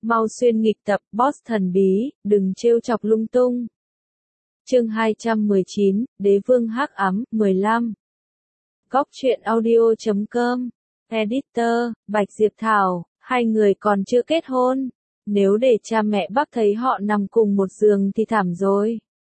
Mau xuyên nghịch tập, boss thần bí, đừng trêu chọc lung tung. Chương 219, Đế vương hắc ám, 15. Góc truyện audio.com. Editor, Bạch Diệp Thảo, hai người còn chưa kết hôn. Nếu để cha mẹ bác thấy họ nằm cùng một giường thì thảm rồi.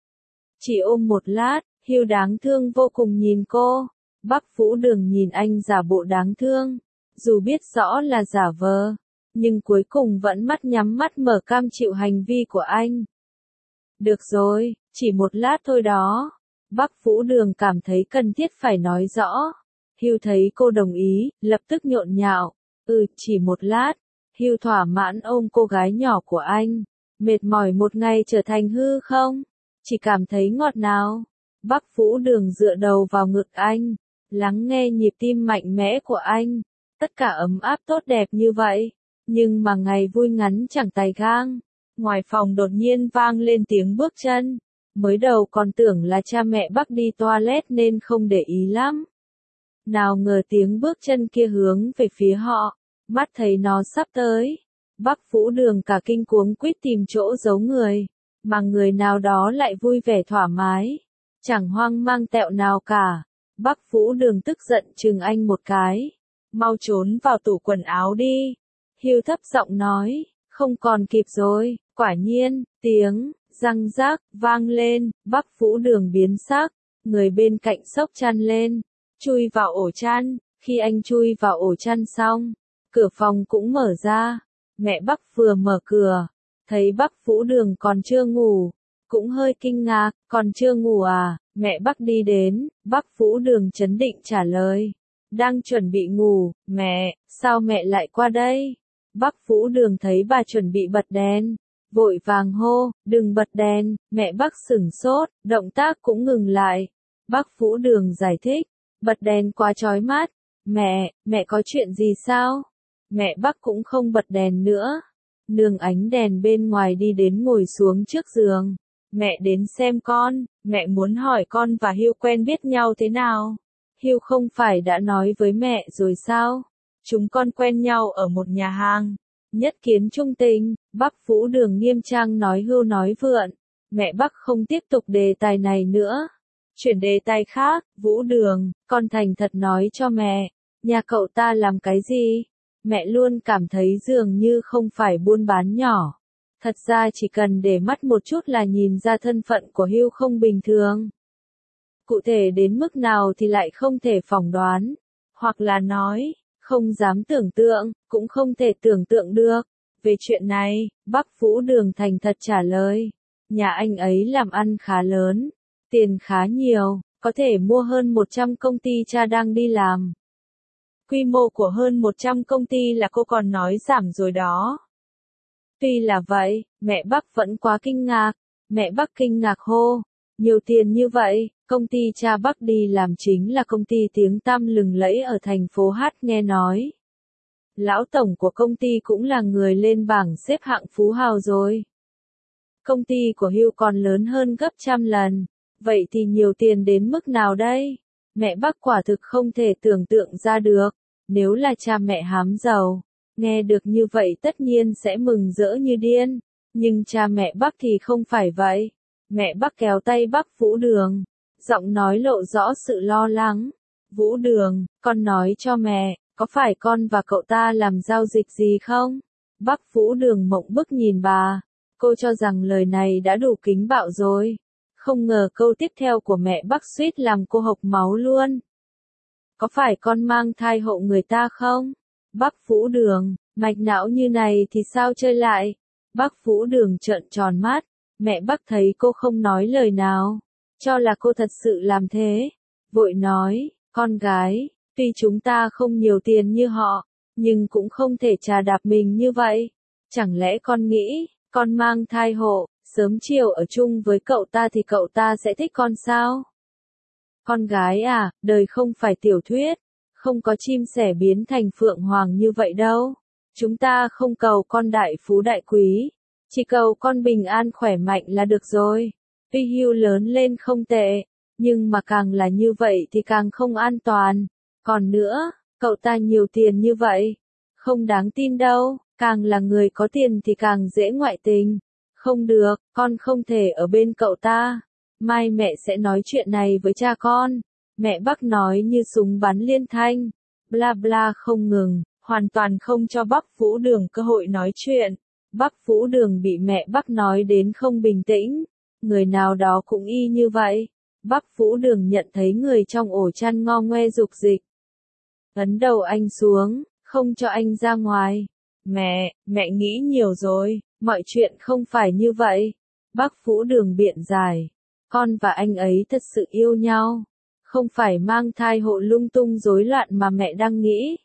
Chỉ ôm một lát, Hưu đáng thương vô cùng nhìn cô. Bác Vũ Đường nhìn anh giả bộ đáng thương. Dù biết rõ là giả vờ, nhưng cuối cùng vẫn mắt nhắm mắt mở cam chịu hành vi của anh. Được rồi, chỉ một lát thôi đó. Bác Vũ Đường cảm thấy cần thiết phải nói rõ. Hưu thấy cô đồng ý, lập tức nhộn nhạo. Chỉ một lát. Hưu thỏa mãn ôm cô gái nhỏ của anh. Mệt mỏi một ngày trở thành hư không? Chỉ cảm thấy ngọt nào. Bác Vũ Đường dựa đầu vào ngực anh, lắng nghe nhịp tim mạnh mẽ của anh. Tất cả ấm áp tốt đẹp như vậy. Nhưng mà ngày vui ngắn chẳng tài gang. Ngoài phòng đột nhiên vang lên tiếng bước chân. Mới đầu còn tưởng là cha mẹ bác đi toilet nên không để ý lắm. Nào ngờ tiếng bước chân kia hướng về phía họ. Mắt thấy nó sắp tới. Bác Vũ Đường cả kinh cuống quýt tìm chỗ giấu người. Mà người nào đó lại vui vẻ thoải mái. Chẳng hoang mang tẹo nào cả. Bác Vũ Đường tức giận chừng anh một cái. Mau trốn vào tủ quần áo đi. Hưu thấp giọng nói. Không còn kịp rồi. Quả nhiên, tiếng răng rác vang lên. Bác Vũ Đường biến sắc. Người bên cạnh xốc chăn lên. Chui vào ổ chăn. Khi anh chui vào ổ chăn xong, cửa phòng cũng mở ra. Mẹ bác vừa mở cửa. Thấy bác Vũ Đường còn chưa ngủ. Cũng hơi kinh ngạc. Còn chưa ngủ à? Mẹ bác đi đến. Bác Vũ Đường trấn định trả lời. Đang chuẩn bị ngủ. Mẹ, sao mẹ lại qua đây? Bác Vũ Đường thấy bà chuẩn bị bật đèn. Vội vàng hô, đừng bật đèn. Mẹ bác sửng sốt, động tác cũng ngừng lại. Bác Vũ Đường giải thích. Bật đèn quá chói mắt. Mẹ có chuyện gì sao? Mẹ bác cũng không bật đèn nữa. Nương ánh đèn bên ngoài đi đến ngồi xuống trước giường. Mẹ đến xem con, mẹ muốn hỏi con và Hưu quen biết nhau thế nào? Hưu không phải đã nói với mẹ rồi sao? Chúng con quen nhau ở một nhà hàng. Nhất kiến trung tình. Bác Vũ Đường nghiêm trang nói hưu nói vượn. Mẹ bác không tiếp tục đề tài này nữa. Chuyển đề tài khác. Vũ Đường, con thành thật nói cho mẹ. Nhà cậu ta làm cái gì? Mẹ luôn cảm thấy dường như không phải buôn bán nhỏ. Thật ra chỉ cần để mắt một chút là nhìn ra thân phận của Hưu không bình thường. Cụ thể đến mức nào thì lại không thể phỏng đoán. Hoặc là nói, không dám tưởng tượng, cũng không thể tưởng tượng được. Về chuyện này, bác Vũ Đường thành thật trả lời. Nhà anh ấy làm ăn khá lớn. Tiền khá nhiều, có thể mua hơn 100 công ty cha đang đi làm. Quy mô của hơn 100 công ty là cô còn nói giảm rồi đó. Tuy là vậy, mẹ bác vẫn quá kinh ngạc. Mẹ bác kinh ngạc hô. Nhiều tiền như vậy, công ty cha bác đi làm chính là công ty tiếng tăm lừng lẫy ở thành phố Hát nghe nói. Lão tổng của công ty cũng là người lên bảng xếp hạng phú hào rồi. Công ty của Hưu còn lớn hơn gấp trăm lần. Vậy thì nhiều tiền đến mức nào đây? Mẹ bác quả thực không thể tưởng tượng ra được. Nếu là cha mẹ hám giàu, nghe được như vậy tất nhiên sẽ mừng rỡ như điên. Nhưng cha mẹ bác thì không phải vậy. Mẹ bác kéo tay bác Vũ Đường. Giọng nói lộ rõ sự lo lắng. Vũ Đường, con nói cho mẹ, có phải con và cậu ta làm giao dịch gì không? Bác Vũ Đường mộng bức nhìn bà. Cô cho rằng lời này đã đủ kính bạo rồi. Không ngờ câu tiếp theo của mẹ bác suýt làm cô hộc máu luôn. Có phải con mang thai hộ người ta không? Bác Vũ Đường, mạch não như này thì sao chơi lại? Bác Vũ Đường trợn tròn mắt. Mẹ bác thấy cô không nói lời nào. Cho là cô thật sự làm thế. Vội nói, con gái, tuy chúng ta không nhiều tiền như họ, nhưng cũng không thể chà đạp mình như vậy. Chẳng lẽ con nghĩ, con mang thai hộ, sớm chiều ở chung với cậu ta thì cậu ta sẽ thích con sao? Con gái à, đời không phải tiểu thuyết. Không có chim sẻ biến thành phượng hoàng như vậy đâu. Chúng ta không cầu con đại phú đại quý. Chỉ cầu con bình an khỏe mạnh là được rồi. Tuy Hưu lớn lên không tệ, nhưng mà càng là như vậy thì càng không an toàn. Còn nữa, cậu ta nhiều tiền như vậy. Không đáng tin đâu. Càng là người có tiền thì càng dễ ngoại tình. Không được, con không thể ở bên cậu ta. Mai mẹ sẽ nói chuyện này với cha con. Mẹ Bắc nói như súng bắn liên thanh. Bla bla không ngừng, hoàn toàn không cho Bắc Vũ Đường cơ hội nói chuyện. Bắc Vũ Đường bị mẹ Bắc nói đến không bình tĩnh. Người nào đó cũng y như vậy. Bắc Vũ Đường nhận thấy người trong ổ chăn ngo ngoe dục dịch. Ấn đầu anh xuống, không cho anh ra ngoài. Mẹ nghĩ nhiều rồi, mọi chuyện không phải như vậy. Bắc Vũ Đường biện giải. Con và anh ấy thật sự yêu nhau. Không phải mang thai hộ lung tung rối loạn mà mẹ đang nghĩ.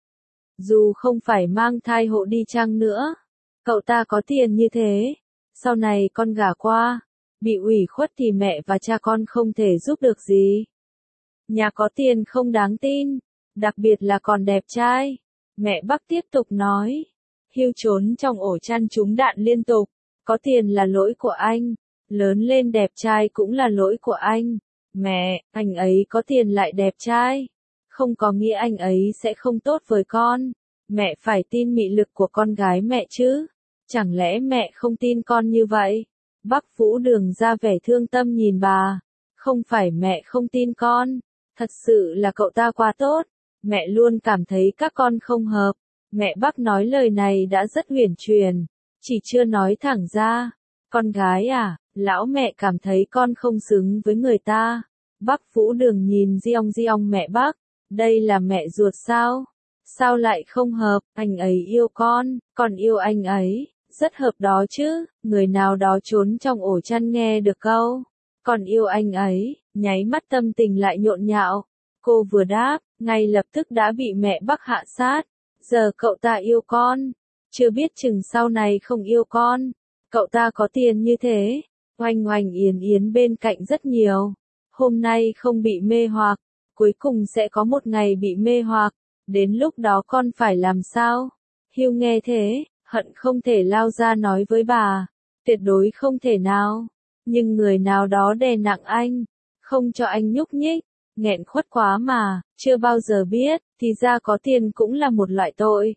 Dù không phải mang thai hộ đi chăng nữa. Cậu ta có tiền như thế. Sau này con gả qua. Bị ủy khuất thì mẹ và cha con không thể giúp được gì. Nhà có tiền không đáng tin. Đặc biệt là còn đẹp trai. Mẹ Bắc tiếp tục nói. Hưu trốn trong ổ chăn trúng đạn liên tục. Có tiền là lỗi của anh. Lớn lên đẹp trai cũng là lỗi của anh. Mẹ, anh ấy có tiền lại đẹp trai. Không có nghĩa anh ấy sẽ không tốt với con. Mẹ phải tin mị lực của con gái mẹ chứ. Chẳng lẽ mẹ không tin con như vậy? Bắc Vũ Đường ra vẻ thương tâm nhìn bà. Không phải mẹ không tin con. Thật sự là cậu ta quá tốt. Mẹ luôn cảm thấy các con không hợp. Mẹ Bắc nói lời này đã rất uyển chuyển. Chỉ chưa nói thẳng ra. Con gái à, lão mẹ cảm thấy con không xứng với người ta. Bắc Vũ Đường nhìn Giong mẹ Bắc. Đây là mẹ ruột sao? Sao lại không hợp? Anh ấy yêu con yêu anh ấy. Rất hợp đó chứ. Người nào đó trốn trong ổ chăn nghe được câu. Con yêu anh ấy, nháy mắt tâm tình lại nhộn nhạo. Cô vừa đáp, ngay lập tức đã bị mẹ Bắc hạ sát. Giờ cậu ta yêu con. Chưa biết chừng sau này không yêu con. Cậu ta có tiền như thế. Oanh oanh yến yến bên cạnh rất nhiều. Hôm nay không bị mê hoặc. Cuối cùng sẽ có một ngày bị mê hoặc. Đến lúc đó con phải làm sao? Hưu nghe thế, hận không thể lao ra nói với bà. Tuyệt đối không thể nào. Nhưng người nào đó đè nặng anh. Không cho anh nhúc nhích. Nghẹn khuất quá mà, chưa bao giờ biết, thì ra có tiền cũng là một loại tội.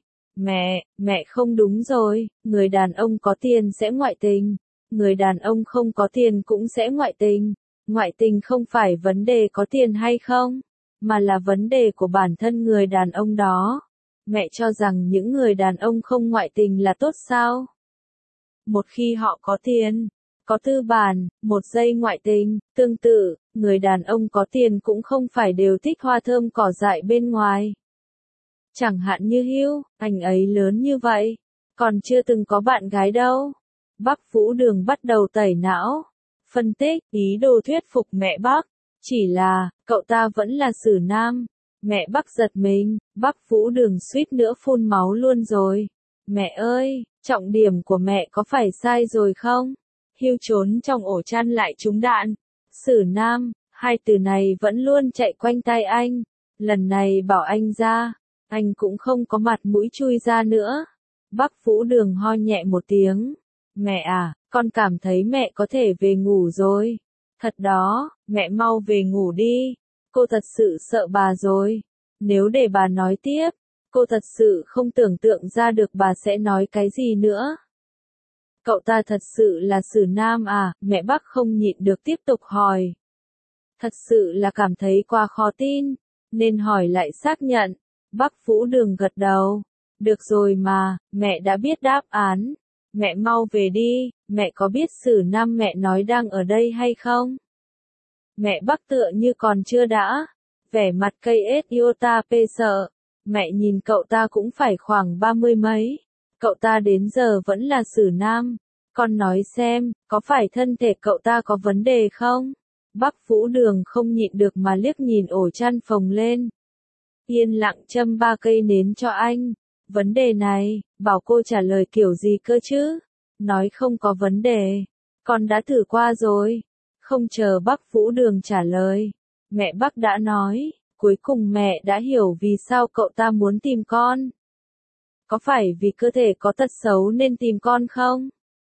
Mẹ không đúng rồi, người đàn ông có tiền sẽ ngoại tình. Người đàn ông không có tiền cũng sẽ ngoại tình. Ngoại tình không phải vấn đề có tiền hay không, mà là vấn đề của bản thân người đàn ông đó. Mẹ cho rằng những người đàn ông không ngoại tình là tốt sao? Một khi họ có tiền, có tư bản, một giây ngoại tình. Tương tự, người đàn ông có tiền cũng không phải đều thích hoa thơm cỏ dại bên ngoài. Chẳng hạn như Hưu, anh ấy lớn như vậy, còn chưa từng có bạn gái đâu. Bắc Vũ Đường bắt đầu tẩy não, phân tích, ý đồ thuyết phục mẹ Bắc. Chỉ là, cậu ta vẫn là xử nam. Mẹ Bắc giật mình, Bắc Vũ Đường suýt nữa phun máu luôn rồi. Mẹ ơi, trọng điểm của mẹ có phải sai rồi không? Hưu trốn trong ổ chăn lại trúng đạn. Xử nam, hai từ này vẫn luôn chạy quanh tai anh. Lần này bảo anh ra, anh cũng không có mặt mũi chui ra nữa. Bắc Vũ Đường ho nhẹ một tiếng. Mẹ à, con cảm thấy mẹ có thể về ngủ rồi. Thật đó, mẹ mau về ngủ đi. Cô thật sự sợ bà rồi. Nếu để bà nói tiếp, cô thật sự không tưởng tượng ra được bà sẽ nói cái gì nữa. Cậu ta thật sự là xử nam à? Mẹ Bắc không nhịn được tiếp tục hỏi. Thật sự là cảm thấy quá khó tin, nên hỏi lại xác nhận. Bắc Vũ Đường gật đầu. Được rồi mà, mẹ đã biết đáp án. Mẹ mau về đi, mẹ có biết xử nam mẹ nói đang ở đây hay không? Mẹ Bắc tựa như còn chưa đã. Vẻ mặt cây ết iota pê sợ. Mẹ nhìn cậu ta cũng phải khoảng 30 mấy. Cậu ta đến giờ vẫn là xử nam. Con nói xem, có phải thân thể cậu ta có vấn đề không? Bắc Vũ Đường không nhịn được mà liếc nhìn ổ chăn phồng lên. Yên lặng châm 3 cây nến cho anh. Vấn đề này, bảo cô trả lời kiểu gì cơ chứ? Nói không có vấn đề. Con đã thử qua rồi. Không chờ Bắc Vũ Đường trả lời. Mẹ Bắc đã nói, cuối cùng mẹ đã hiểu vì sao cậu ta muốn tìm con. Có phải vì cơ thể có tật xấu nên tìm con không?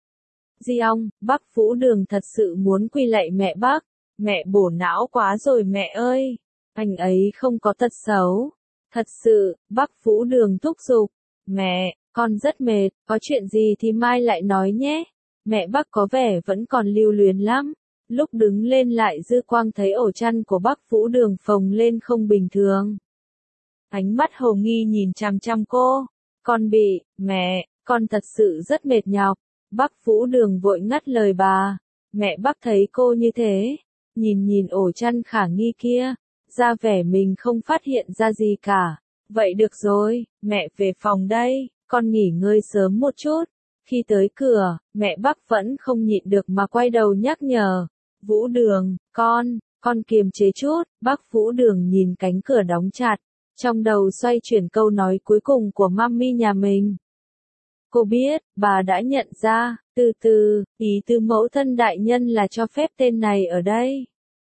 Giong, Bắc Vũ Đường thật sự muốn quy lạy mẹ Bắc. Mẹ bổ não quá rồi mẹ ơi. Anh ấy không có tật xấu. Thật sự, Bắc Vũ Đường thúc giục. Mẹ, con rất mệt, có chuyện gì thì mai lại nói nhé. Mẹ bác có vẻ vẫn còn lưu luyến lắm. Lúc đứng lên lại dư quang thấy ổ chăn của bác Vũ Đường phồng lên không bình thường. Ánh mắt hồ nghi nhìn chằm chằm cô. Con bị, mẹ, con thật sự rất mệt nhọc. Bác Vũ Đường vội ngắt lời bà. Mẹ bác thấy cô như thế. Nhìn ổ chăn khả nghi kia. Ra vẻ mình không phát hiện ra gì cả. Vậy được rồi, mẹ về phòng đây, con nghỉ ngơi sớm một chút. Khi tới cửa, mẹ bác vẫn không nhịn được mà quay đầu nhắc nhở. Vũ Đường, con kiềm chế chút. Bác Vũ Đường nhìn cánh cửa đóng chặt. Trong đầu xoay chuyển câu nói cuối cùng của mami nhà mình. Cô biết, bà đã nhận ra, từ từ, ý tứ mẫu thân đại nhân là cho phép tên này ở đây.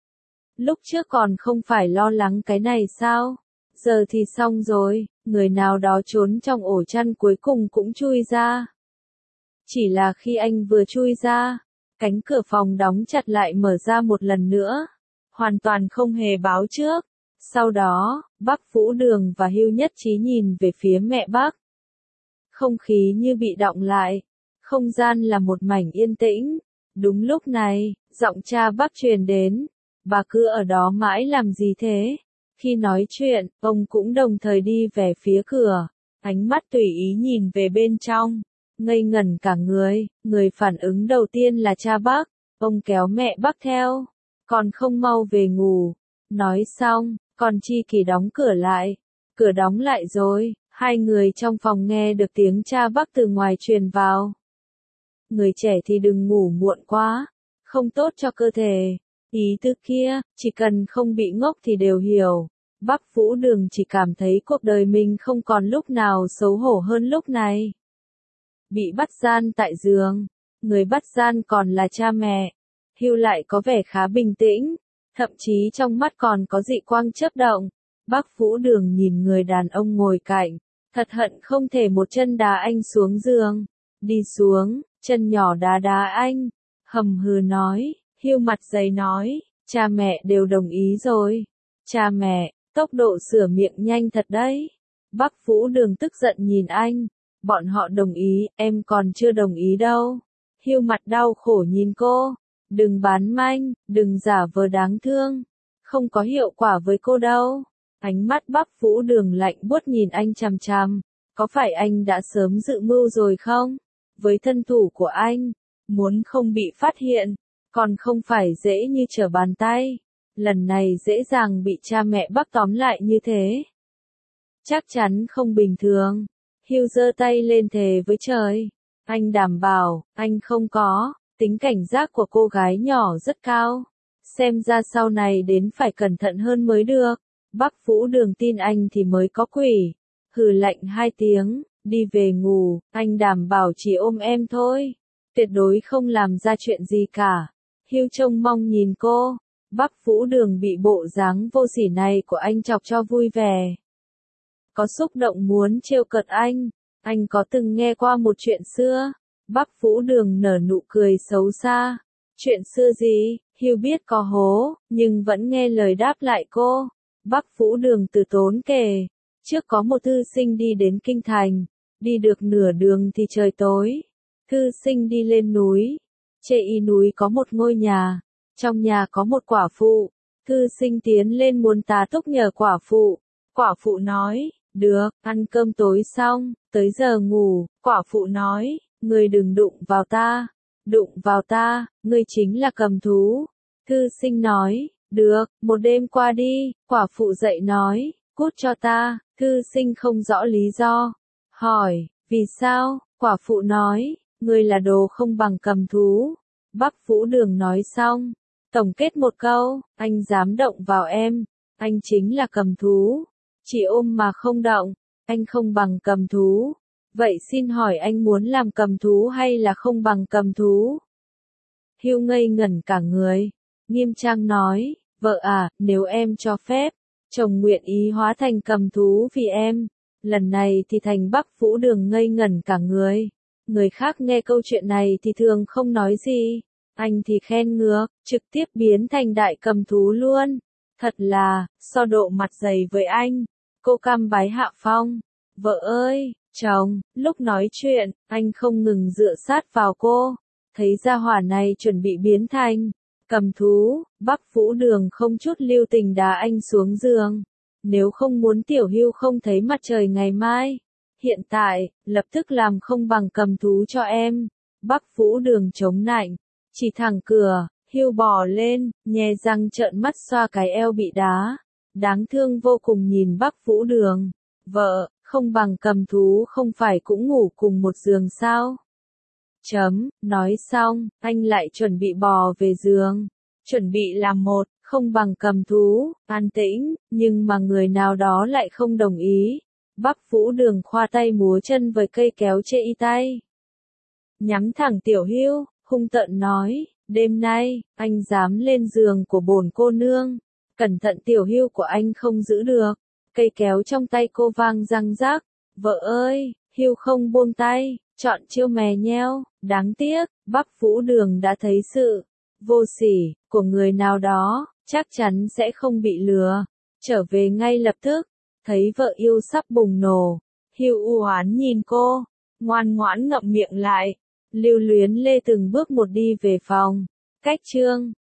Lúc trước còn không phải lo lắng cái này sao? Giờ thì xong rồi, người nào đó trốn trong ổ chăn cuối cùng cũng chui ra. Chỉ là khi anh vừa chui ra, cánh cửa phòng đóng chặt lại mở ra một lần nữa. Hoàn toàn không hề báo trước. Sau đó, bác Vũ Đường và Hưu nhất trí nhìn về phía mẹ bác. Không khí như bị đọng lại. Không gian là một mảnh yên tĩnh. Đúng lúc này, giọng cha bác truyền đến. Bà cứ ở đó mãi làm gì thế? Khi nói chuyện, ông cũng đồng thời đi về phía cửa. Ánh mắt tùy ý nhìn về bên trong. Ngây ngẩn cả người phản ứng đầu tiên là cha bác. Ông kéo mẹ bác theo. Còn không mau về ngủ. Nói xong, còn Chi Kỳ đóng cửa lại. Cửa đóng lại rồi, hai người trong phòng nghe được tiếng cha bác từ ngoài truyền vào. Người trẻ thì đừng ngủ muộn quá, không tốt cho cơ thể. Ý tứ kia, chỉ cần không bị ngốc thì đều hiểu. Bác Vũ Đường chỉ cảm thấy cuộc đời mình không còn lúc nào xấu hổ hơn lúc này. Bị bắt gian tại giường, người bắt gian còn là cha mẹ. Hưu lại có vẻ khá bình tĩnh, thậm chí trong mắt còn có dị quang chớp động. Bác Vũ Đường nhìn người đàn ông ngồi cạnh, thật hận không thể một chân đá anh xuống giường. Đi xuống, chân nhỏ đá đá anh. Hầm hừ nói, Hưu mặt dày nói, cha mẹ đều đồng ý rồi. Cha mẹ, tốc độ sửa miệng nhanh thật đấy. Bác Vũ Đường tức giận nhìn anh. Bọn họ đồng ý, em còn chưa đồng ý đâu. Hưu mặt đau khổ nhìn cô. Đừng bán manh, đừng giả vờ đáng thương. Không có hiệu quả với cô đâu. Ánh mắt bác Vũ Đường lạnh buốt nhìn anh chằm chằm. Có phải anh đã sớm dự mưu rồi không? Với thân thủ của anh, muốn không bị phát hiện, còn không phải dễ như trở bàn tay. Lần này dễ dàng bị cha mẹ bác tóm lại như thế. Chắc chắn không bình thường. Hưu giơ tay lên thề với trời. Anh đảm bảo, anh không có. Tính cảnh giác của cô gái nhỏ rất cao. Xem ra sau này đến phải cẩn thận hơn mới được. Bác Vũ Đường tin anh thì mới có quỷ. Hừ lạnh 2 tiếng, đi về ngủ, anh đảm bảo chỉ ôm em thôi. Tuyệt đối không làm ra chuyện gì cả. Hưu trông mong nhìn cô. Bác Vũ Đường bị bộ dáng vô sỉ này của anh chọc cho vui vẻ. Có xúc động muốn trêu cợt anh. Anh có từng nghe qua một chuyện xưa. Bác Vũ Đường nở nụ cười xấu xa. Chuyện xưa gì? Hưu biết có hố, nhưng vẫn nghe lời đáp lại cô. Bác Vũ Đường từ tốn kể. Trước có một thư sinh đi đến kinh thành. Đi được nửa đường thì trời tối. Thư sinh đi lên núi. Trên y núi có một ngôi nhà. Trong nhà có một quả phụ. Thư sinh tiến lên muốn tá túc nhờ quả phụ. Quả phụ nói, được, ăn cơm tối xong, tới giờ ngủ. Quả phụ nói, ngươi đừng đụng vào ta. Đụng vào ta, ngươi chính là cầm thú. Thư sinh nói, được, một đêm qua đi. Quả phụ dậy nói, cút cho ta. Thư sinh không rõ lý do. Hỏi, vì sao? Quả phụ nói, ngươi là đồ không bằng cầm thú. Bác Vũ Đường nói xong. Tổng kết một câu, anh dám động vào em. Anh chính là cầm thú. Chỉ ôm mà không động. Anh không bằng cầm thú. Vậy xin hỏi anh muốn làm cầm thú hay là không bằng cầm thú? Hưu ngây ngẩn cả người. Nghiêm trang nói, vợ à, nếu em cho phép, chồng nguyện ý hóa thành cầm thú vì em. Lần này thì thành Bác Vũ Đường ngây ngẩn cả người. Người khác nghe câu chuyện này thì thường không nói gì. Anh thì khen ngược, trực tiếp biến thành đại cầm thú luôn. Thật là, so độ mặt dày với anh. Cô cam bái hạ phong. Vợ ơi, Chồng, lúc nói chuyện, anh không ngừng dựa sát vào cô. Thấy gia hỏa này chuẩn bị biến thành cầm thú, Bắc Vũ Đường không chút lưu tình đá anh xuống giường. Nếu không muốn Tiểu Hưu không thấy mặt trời ngày mai, hiện tại, lập tức làm không bằng cầm thú cho em. Bắc Vũ Đường chống nạnh, chỉ thẳng cửa, Hưu bò lên, nhe răng trợn mắt xoa cái eo bị đá. Đáng thương vô cùng nhìn Bắc Vũ Đường. Vợ, không bằng cầm thú không phải cũng ngủ cùng một giường sao? Nói xong, anh lại chuẩn bị bò về giường. Chuẩn bị làm một, không bằng cầm thú, an tĩnh, nhưng mà người nào đó lại không đồng ý. Bắc Vũ Đường khoa tay múa chân với cây kéo chê y tay. Nhắm thẳng Tiểu Hưu, hung tợn nói, đêm nay, anh dám lên giường của bổn cô nương. Cẩn thận Tiểu Hưu của anh không giữ được. Cây kéo trong tay cô vang răng rắc. Vợ ơi, Hưu không buông tay, chọn chiêu mè nheo. Đáng tiếc, Bắc Vũ Đường đã thấy sự vô sỉ của người nào đó, chắc chắn sẽ không bị lừa. Trở về ngay lập tức, thấy vợ yêu sắp bùng nổ. Hưu u oán nhìn cô, ngoan ngoãn ngậm miệng lại. Lưu Luyến Lê từng bước một đi về phòng. Cách chương